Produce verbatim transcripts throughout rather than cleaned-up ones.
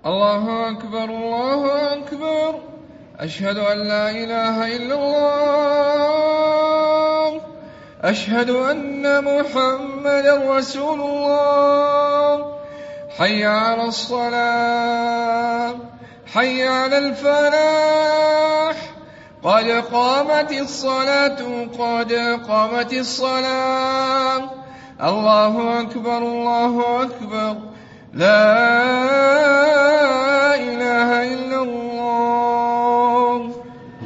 الله أكبر الله أكبر. أشهد أن لا إله إلا الله. أشهد أن محمدا رسول الله. حي على الصلاة، حي على الفلاح، قد قامت الصلاة، قد قامت الصلاة. الله أكبر الله أكبر. لا إله إلا الله.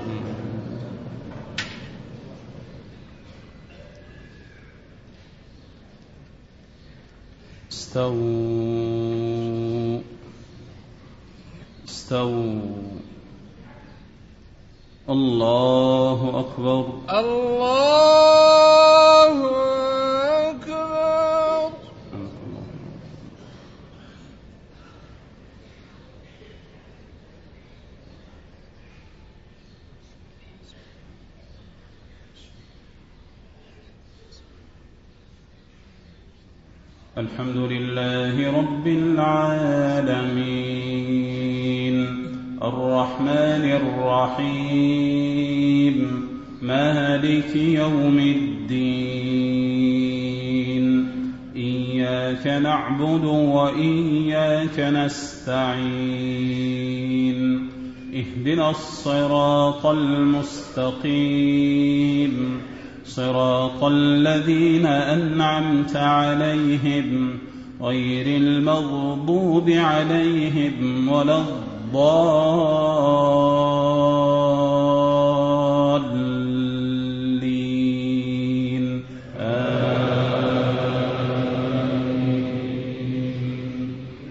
استووا استووا. الله أكبر الله أكبر. الحمد لله رب العالمين الرحمن الرحيم مالك يوم الدين إياك نعبد وإياك نستعين اهدنا الصراط المستقيم صراط الذين أنعمت عليهم غير المغضوب عليهم ولا الضالين آمين.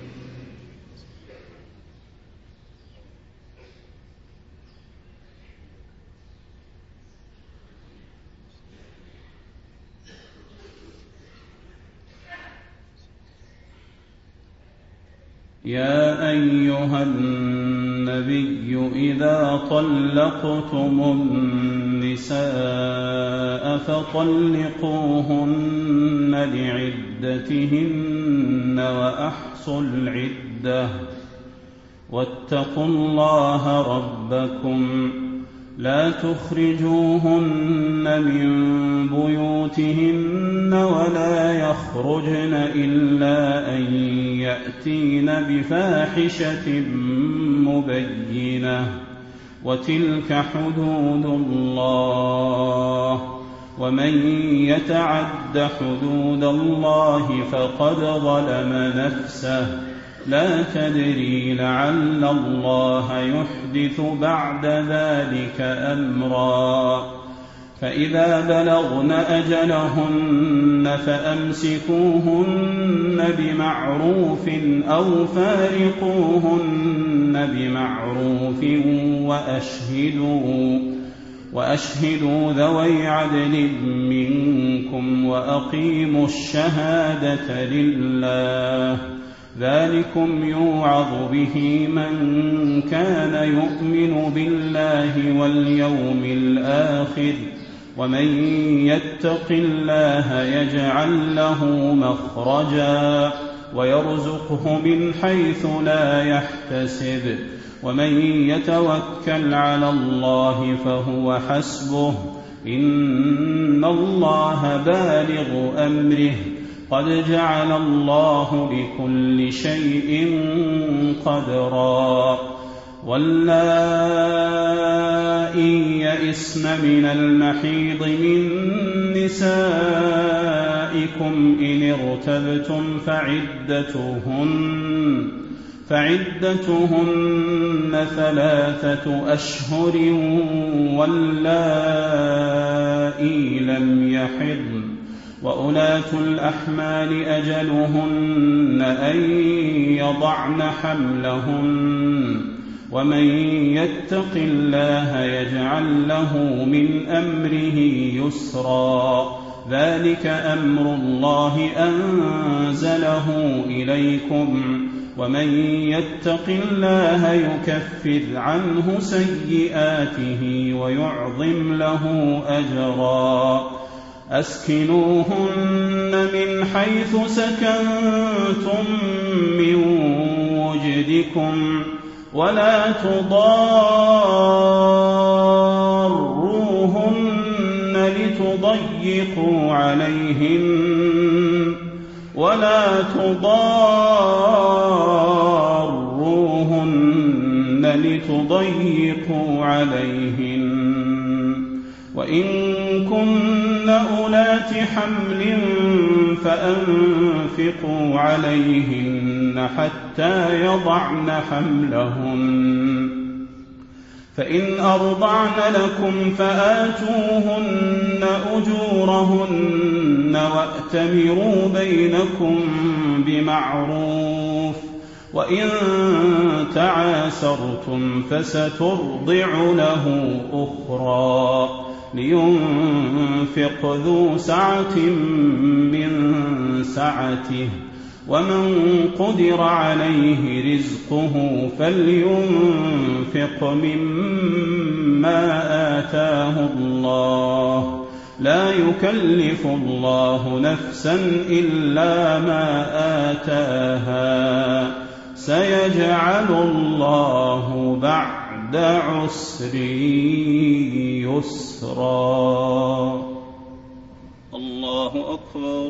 يا أيها النبي إذا طلقتم النساء فطلقوهن لعدتهن وأحصوا العدة واتقوا الله ربكم لا تخرجوهن من بيوتهن ولا يخرجن إلا أن يأتين بفاحشة مبينة وتلك حدود الله ومن يتعد حدود الله فقد ظلم نفسه لا تدري لعل الله يحدث بعد ذلك أمرا فإذا بلغن أجلهن فأمسكوهن بمعروف أو فارقوهن بمعروف وأشهدوا وأشهدوا ذوي عدل منكم وأقيموا الشهادة لله ذلكم يوعظ به من كان يؤمن بالله واليوم الآخر ومن يتق الله يجعل له مخرجا ويرزقه من حيث لا يحتسب ومن يتوكل على الله فهو حسبه إن الله بالغ أمره قد جعل الله لكل شيء قدرا واللائي يئسن من المحيض من نسائكم إن ارتبتم فعدتهن فعدتهن ثلاثة أشهر واللائي لم يحضن وأولاة الأحمال أجلهن أن يضعن حملهن ومن يتق الله يجعل له من أمره يسرا ذلك أمر الله أنزله إليكم ومن يتق الله يكفر عنه سيئاته ويعظم له أجرا أسكنوهن من حيث سكنتم من وجدكم بكم ولا تضاروهن لتضيقوا عليهن ولا تضاروهن لتضيقوا عليهن وإن كن أولات حمل فأنفقوا عليهن حتى يضعن حملهن فإن أرضعن لكم فآتوهن أجورهن وأتمروا بينكم بمعروف وإن تعاسرتم فسترضع له أخرى لينفق ذو سعة من سعته ومن قدر عليه رزقه فلينفق مما آتاه الله لا يكلف الله نفسا إلا ما آتاها سيجعل الله بعد عسر يسرا. الله أكبر.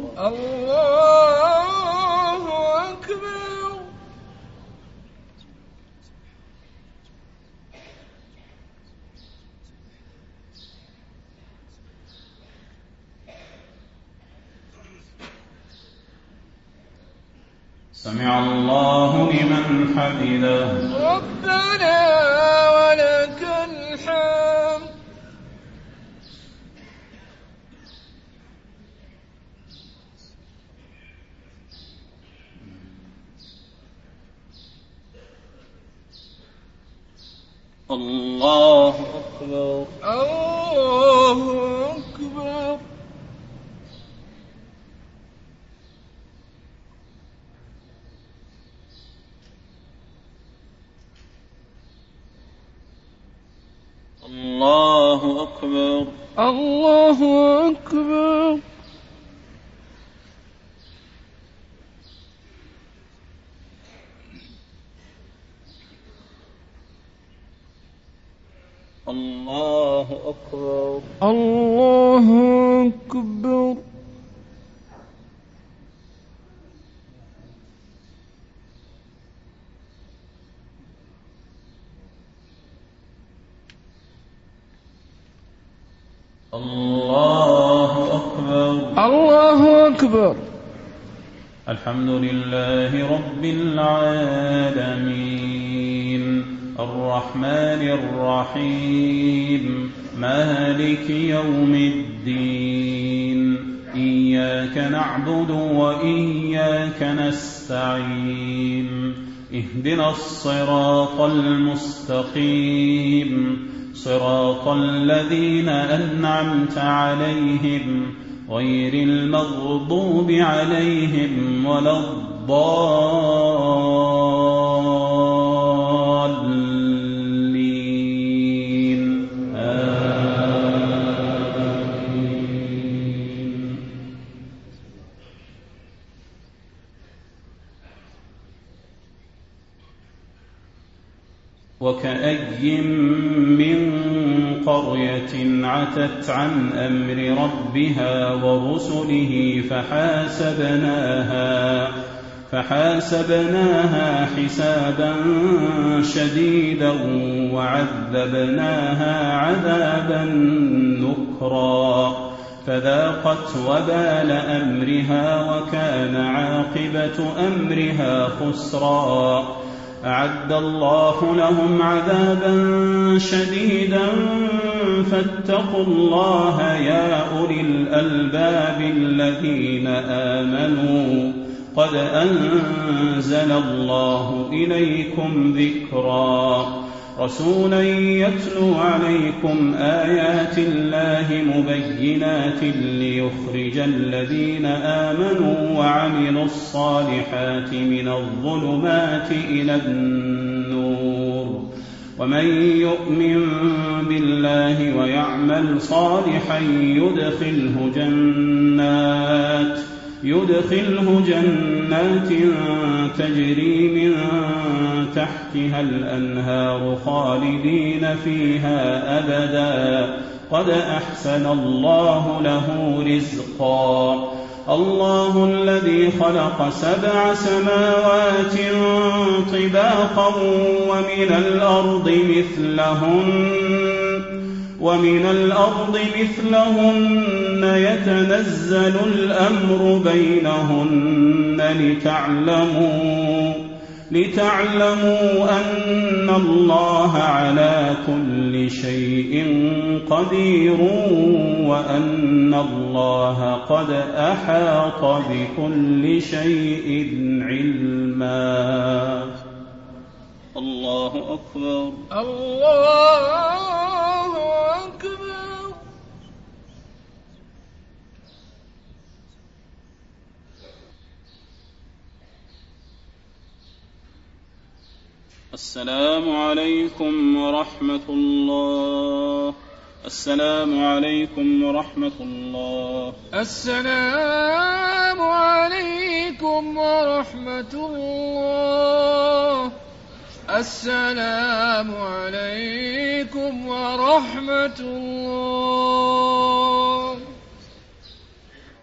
الله أكبر. سمع الله لمن حمده. ربنا ولك الحمد. الله أكبر. الله أكبر. الله أكبر. الله أكبر. الله أكبر. الله أكبر. الله أكبر. الله أكبر. الحمد لله رب العالمين الرحمن الرحيم مالك يوم الدين إياك نعبد وإياك نستعين اهدنا الصراط المستقيم صراط الذين أنعمت عليهم غير المغضوب عليهم ولا الضالين آمين. وكأي من قرية عتت عن أمر ربها ورسله فحاسبناها فحاسبناها حسابا شديدا وعذبناها عذابا نكرا فذاقت وبال أمرها وكان عاقبة أمرها خسرا أعد الله لهم عذابا شديدا فاتقوا الله يا أولي الألباب الذين آمنوا قد أنزل الله إليكم ذكرا رسولا يتلو عليكم آيات الله مبينات ليخرج الذين آمنوا وعملوا الصالحات من الظلمات إلى النور ومن يؤمن بالله ويعمل صالحا يدخله جنات يدخله جنات تجري من تحتها الأنهار خالدين فيها أبدا قد أحسن الله له رزقا الله الذي خلق سبع سماوات طباقا ومن الأرض مثلهن ومن الأرض مثلهن يتنزل الأمر بينهن لتعلموا لتعلموا أن الله على كل شيء قدير وأن الله قد أحاط بكل شيء علما. الله أكبر. الله أكبر. السلام عليكم ورحمة الله. السلام عليكم ورحمة الله. السلام عليكم ورحمة الله. السلام عليكم ورحمة الله.